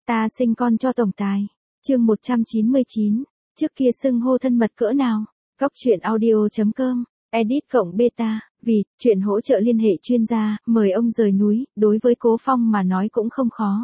Ta sinh con cho tổng tài. Chương 199. Trước kia xưng hô thân mật cỡ nào? Góc truyện audio.com. Edit cộng beta. Vì chuyện hỗ trợ liên hệ chuyên gia, mời ông rời núi, đối với Cố Phong mà nói cũng không khó.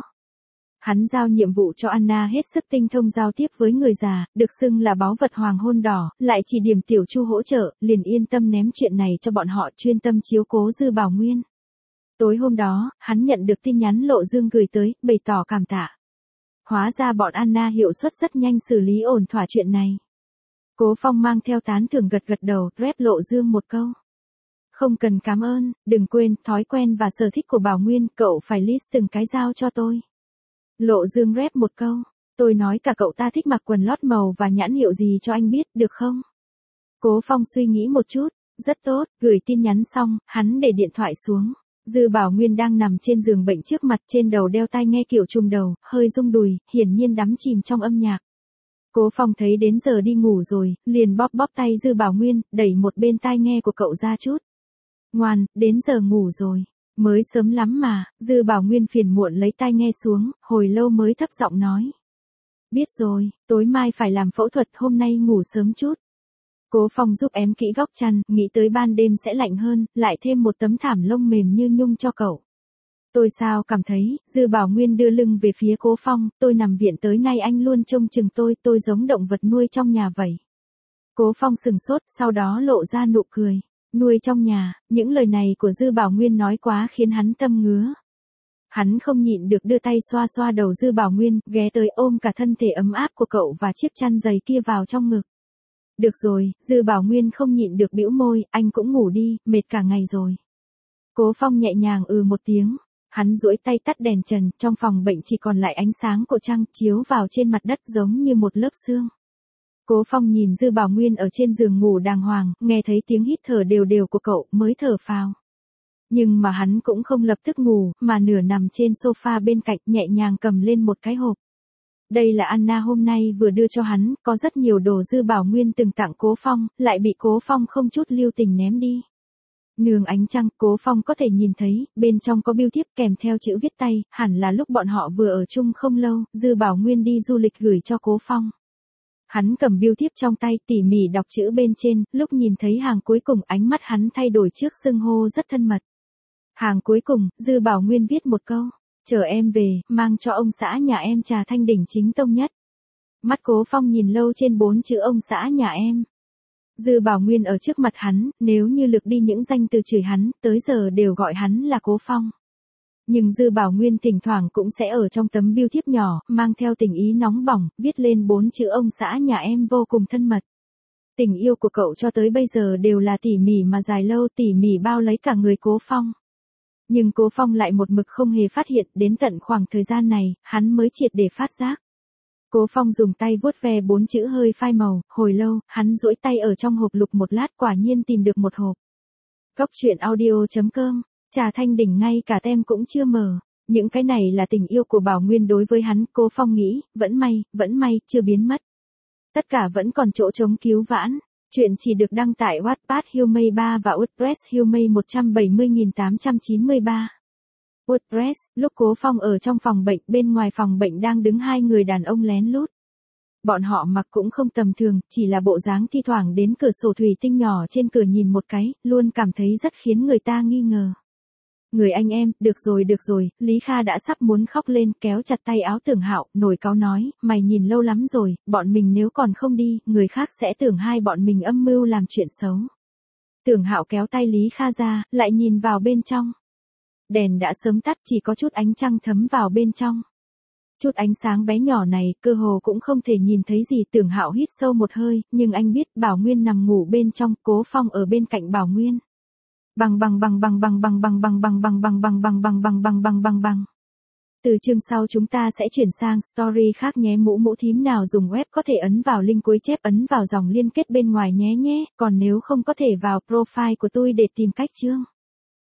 Hắn giao nhiệm vụ cho Anna hết sức tinh thông giao tiếp với người già, được xưng là báu vật hoàng hôn đỏ, lại chỉ điểm Tiểu Chu hỗ trợ, liền yên tâm ném chuyện này cho bọn họ chuyên tâm chiếu cố Dư Bảo Nguyên. Tối hôm đó, hắn nhận được tin nhắn Lộ Dương gửi tới, bày tỏ cảm tạ. Hóa ra bọn Anna hiệu suất rất nhanh xử lý ổn thỏa chuyện này. Cố Phong mang theo tán thưởng gật gật đầu, rep Lộ Dương một câu. Không cần cảm ơn, đừng quên, thói quen và sở thích của Bảo Nguyên, cậu phải list từng cái giao cho tôi. Lộ Dương rep một câu, tôi nói cả cậu ta thích mặc quần lót màu và nhãn hiệu gì cho anh biết, được không? Cố Phong suy nghĩ một chút, rất tốt, gửi tin nhắn xong, hắn để điện thoại xuống. Dư Bảo Nguyên đang nằm trên giường bệnh trước mặt, trên đầu đeo tai nghe kiểu trùm đầu, hơi rung đùi, hiển nhiên đắm chìm trong âm nhạc. Cố Phong thấy đến giờ đi ngủ rồi, liền bóp bóp tay Dư Bảo Nguyên, đẩy một bên tai nghe của cậu ra chút. Ngoan, đến giờ ngủ rồi. Mới sớm lắm mà. Dư Bảo Nguyên phiền muộn lấy tai nghe xuống, hồi lâu mới thấp giọng nói. Biết rồi, tối mai phải làm phẫu thuật, hôm nay ngủ sớm chút. Cố Phong giúp ém kỹ góc chăn, nghĩ tới ban đêm sẽ lạnh hơn, lại thêm một tấm thảm lông mềm như nhung cho cậu. Tôi sao cảm thấy, Dư Bảo Nguyên đưa lưng về phía Cố Phong, tôi nằm viện tới nay anh luôn trông chừng tôi giống động vật nuôi trong nhà vậy. Cố Phong sừng sốt, sau đó lộ ra nụ cười. Nuôi trong nhà, những lời này của Dư Bảo Nguyên nói quá khiến hắn tâm ngứa. Hắn không nhịn được đưa tay xoa xoa đầu Dư Bảo Nguyên, ghé tới ôm cả thân thể ấm áp của cậu và chiếc chăn dày kia vào trong ngực. Được rồi, Dư Bảo Nguyên không nhịn được bĩu môi, anh cũng ngủ đi, mệt cả ngày rồi. Cố Phong nhẹ nhàng một tiếng, hắn duỗi tay tắt đèn trần, trong phòng bệnh chỉ còn lại ánh sáng của trăng chiếu vào trên mặt đất giống như một lớp sương. Cố Phong nhìn Dư Bảo Nguyên ở trên giường ngủ đàng hoàng, nghe thấy tiếng hít thở đều đều của cậu, mới thở phào. Nhưng mà hắn cũng không lập tức ngủ, mà nửa nằm trên sofa bên cạnh, nhẹ nhàng cầm lên một cái hộp. Đây là Anna hôm nay vừa đưa cho hắn, có rất nhiều đồ Dư Bảo Nguyên từng tặng Cố Phong, lại bị Cố Phong không chút lưu tình ném đi. Nương ánh trăng, Cố Phong có thể nhìn thấy, bên trong có bưu thiếp kèm theo chữ viết tay, hẳn là lúc bọn họ vừa ở chung không lâu, Dư Bảo Nguyên đi du lịch gửi cho Cố Phong. Hắn cầm bưu thiếp trong tay, tỉ mỉ đọc chữ bên trên, lúc nhìn thấy hàng cuối cùng ánh mắt hắn thay đổi trước xưng hô rất thân mật. Hàng cuối cùng, Dư Bảo Nguyên viết một câu, chờ em về, mang cho ông xã nhà em trà Thanh Đỉnh chính tông nhất. Mắt Cố Phong nhìn lâu trên 4 chữ ông xã nhà em. Dư Bảo Nguyên ở trước mặt hắn, nếu như lược đi những danh từ chửi hắn, tới giờ đều gọi hắn là Cố Phong. Nhưng Dư Bảo Nguyên thỉnh thoảng cũng sẽ ở trong tấm bưu thiếp nhỏ, mang theo tình ý nóng bỏng, viết lên 4 chữ ông xã nhà em vô cùng thân mật. Tình yêu của cậu cho tới bây giờ đều là tỉ mỉ mà dài lâu, tỉ mỉ bao lấy cả người Cố Phong. Nhưng Cố Phong lại một mực không hề phát hiện, đến tận khoảng thời gian này, hắn mới triệt để phát giác. Cố Phong dùng tay vuốt ve 4 chữ hơi phai màu, hồi lâu, hắn duỗi tay ở trong hộp lục một lát, quả nhiên tìm được một hộp. Góc truyện audio.com. Trà Thanh Đỉnh ngay cả tem cũng chưa mở. Những cái này là tình yêu của Bảo Nguyên đối với hắn, Cố Phong nghĩ, vẫn may, chưa biến mất. Tất cả vẫn còn chỗ trống cứu vãn. Chuyện chỉ được đăng tải Wattpad Humay 3 và WordPress Humay 170.893. WordPress, lúc Cố Phong ở trong phòng bệnh, bên ngoài phòng bệnh đang đứng hai người đàn ông lén lút. Bọn họ mặc cũng không tầm thường, chỉ là bộ dáng thi thoảng đến cửa sổ thủy tinh nhỏ trên cửa nhìn một cái, luôn cảm thấy rất khiến người ta nghi ngờ. Người anh em, được rồi, Lý Kha đã sắp muốn khóc lên, kéo chặt tay áo Tưởng Hạo, nổi cáu nói, mày nhìn lâu lắm rồi, bọn mình nếu còn không đi, người khác sẽ tưởng hai bọn mình âm mưu làm chuyện xấu. Tưởng Hạo kéo tay Lý Kha ra, lại nhìn vào bên trong. Đèn đã sớm tắt, chỉ có chút ánh trăng thấm vào bên trong. Chút ánh sáng bé nhỏ này, cơ hồ cũng không thể nhìn thấy gì. Tưởng Hạo hít sâu một hơi, nhưng anh biết Bảo Nguyên nằm ngủ bên trong, Cố Phong ở bên cạnh Bảo Nguyên. Bằng. Từ chương sau chúng ta sẽ chuyển sang story khác nhé. Mũ thím nào dùng web có thể ấn vào link cuối chép, ấn vào dòng liên kết bên ngoài nhé. Còn nếu không có thể vào profile của tôi để tìm cách chương.